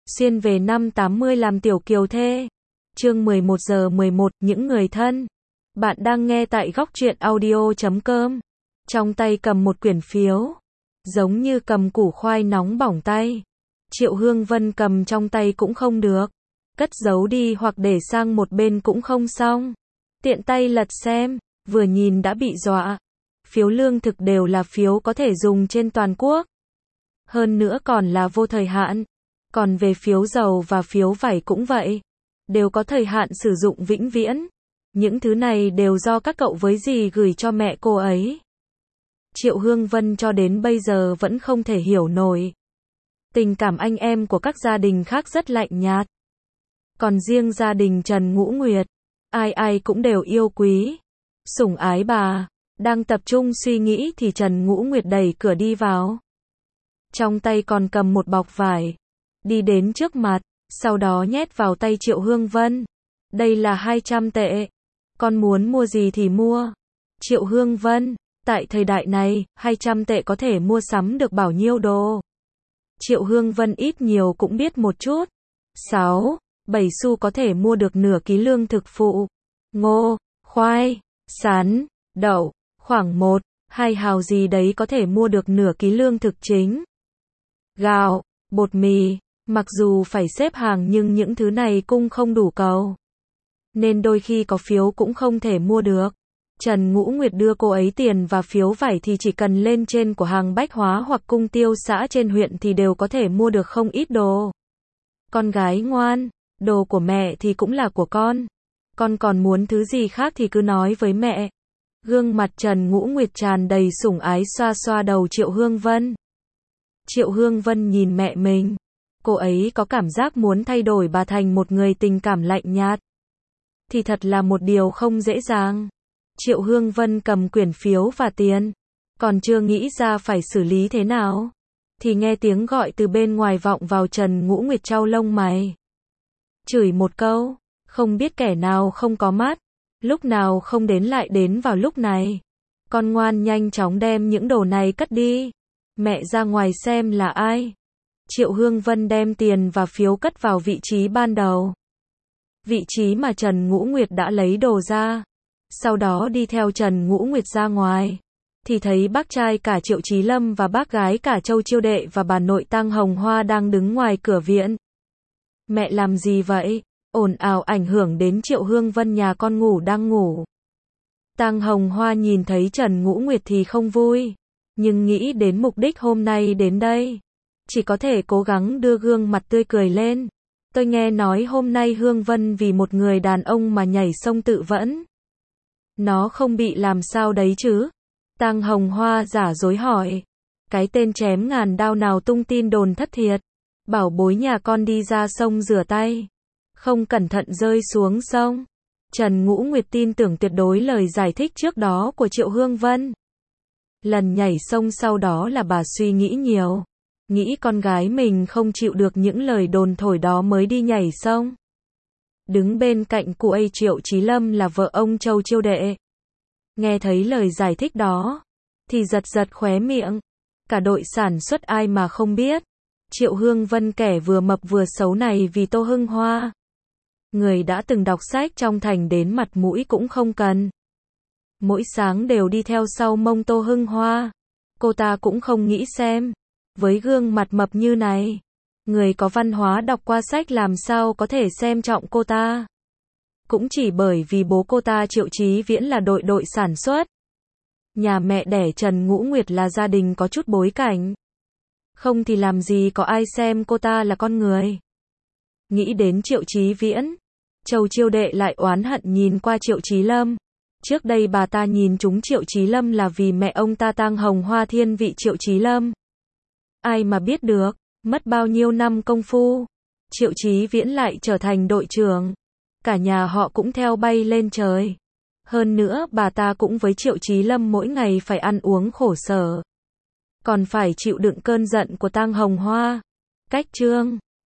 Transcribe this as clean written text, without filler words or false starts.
xuyên về năm 80 làm tiểu kiều thê. Chương 11:11, những người thân. Bạn đang nghe tại góc truyện audio.com. Trong tay cầm một quyển phiếu, giống như cầm củ khoai nóng bỏng tay. Triệu Hương Vân cầm trong tay cũng không được, cất giấu đi hoặc để sang một bên cũng không xong. Tiện tay lật xem, vừa nhìn đã bị dọa. Phiếu lương thực đều là phiếu có thể dùng trên toàn quốc. Hơn nữa còn là vô thời hạn. Còn về phiếu dầu và phiếu vải cũng vậy. Đều có thời hạn sử dụng vĩnh viễn. Những thứ này đều do các cậu với dì gửi cho mẹ cô ấy. Triệu Hương Vân cho đến bây giờ vẫn không thể hiểu nổi. Tình cảm anh em của các gia đình khác rất lạnh nhạt. Còn riêng gia đình Trần Ngũ Nguyệt, ai ai cũng đều yêu quý, sủng ái bà. Đang tập trung suy nghĩ thì Trần Ngũ Nguyệt đẩy cửa đi vào. Trong tay còn cầm một bọc vải. Đi đến trước mặt, sau đó nhét vào tay Triệu Hương Vân. Đây là 200 tệ. Con muốn mua gì thì mua. Triệu Hương Vân, tại thời đại này, 200 tệ có thể mua sắm được bao nhiêu đồ. Triệu Hương Vân ít nhiều cũng biết một chút. 6, 7 xu có thể mua được nửa ký lương thực phụ. Ngô, khoai, sắn, đậu, khoảng 1, 2 hào gì đấy có thể mua được nửa ký lương thực chính. Gạo, bột mì, mặc dù phải xếp hàng nhưng những thứ này cung không đủ cầu. Nên đôi khi có phiếu cũng không thể mua được. Trần Ngũ Nguyệt đưa cô ấy tiền và phiếu vải thì chỉ cần lên trên của hàng bách hóa hoặc cung tiêu xã trên huyện thì đều có thể mua được không ít đồ. Con gái ngoan, đồ của mẹ thì cũng là của con. Con còn muốn thứ gì khác thì cứ nói với mẹ. Gương mặt Trần Ngũ Nguyệt tràn đầy sủng ái xoa xoa đầu Triệu Hương Vân. Triệu Hương Vân nhìn mẹ mình. Cô ấy có cảm giác muốn thay đổi bà thành một người tình cảm lạnh nhạt. Thì thật là một điều không dễ dàng. Triệu Hương Vân cầm quyển phiếu và tiền. Còn chưa nghĩ ra phải xử lý thế nào. Thì nghe tiếng gọi từ bên ngoài vọng vào. Trần Ngũ Nguyệt chau lông mày. Chửi một câu. Không biết kẻ nào không có mắt. Lúc nào không đến lại đến vào lúc này. Con ngoan nhanh chóng đem những đồ này cất đi. Mẹ ra ngoài xem là ai. Triệu Hương Vân đem tiền và phiếu cất vào vị trí ban đầu. Vị trí mà Trần Ngũ Nguyệt đã lấy đồ ra. Sau đó đi theo Trần Ngũ Nguyệt ra ngoài. Thì thấy bác trai cả Triệu Chí Lâm và bác gái cả Châu Chiêu Đệ và bà nội Tang Hồng Hoa đang đứng ngoài cửa viện. Mẹ làm gì vậy? Ồn ào ảnh hưởng đến Triệu Hương Vân, nhà con ngủ đang ngủ. Tang Hồng Hoa nhìn thấy Trần Ngũ Nguyệt thì không vui. Nhưng nghĩ đến mục đích hôm nay đến đây. Chỉ có thể cố gắng đưa gương mặt tươi cười lên. Tôi nghe nói hôm nay Hương Vân vì một người đàn ông mà nhảy sông tự vẫn. Nó không bị làm sao đấy chứ? Tang Hồng Hoa giả dối hỏi. Cái tên chém ngàn đao nào tung tin đồn thất thiệt. Bảo bối nhà con đi ra sông rửa tay. Không cẩn thận rơi xuống sông. Trần Ngũ Nguyệt tin tưởng tuyệt đối lời giải thích trước đó của Triệu Hương Vân. Lần nhảy sông sau đó là bà suy nghĩ nhiều. Nghĩ con gái mình không chịu được những lời đồn thổi đó mới đi nhảy sông. Đứng bên cạnh cụ ấy Triệu Chí Lâm là vợ ông Châu Chiêu Đệ. Nghe thấy lời giải thích đó, thì giật giật khóe miệng. Cả đội sản xuất ai mà không biết. Triệu Hương Vân kẻ vừa mập vừa xấu này vì Tô Hưng Hoa. Người đã từng đọc sách trong thành đến mặt mũi cũng không cần. Mỗi sáng đều đi theo sau mông Tô Hưng Hoa. Cô ta cũng không nghĩ xem. Với gương mặt mập như này, người có văn hóa đọc qua sách làm sao có thể xem trọng cô ta. Cũng chỉ bởi vì bố cô ta Triệu Chí Viễn là đội sản xuất. Nhà mẹ đẻ Trần Ngũ Nguyệt là gia đình có chút bối cảnh. Không thì làm gì có ai xem cô ta là con người. Nghĩ đến Triệu Chí Viễn, Châu Chiêu Đệ lại oán hận nhìn qua Triệu Chí Lâm. Trước đây bà ta nhìn trúng Triệu Chí Lâm là vì mẹ ông ta Tang Hồng Hoa thiên vị Triệu Chí Lâm. Ai mà biết được, mất bao nhiêu năm công phu, Triệu Chí Viễn lại trở thành đội trưởng. Cả nhà họ cũng theo bay lên trời. Hơn nữa bà ta cũng với Triệu Chí Lâm mỗi ngày phải ăn uống khổ sở. Còn phải chịu đựng cơn giận của Tang Hồng Hoa. Cách chương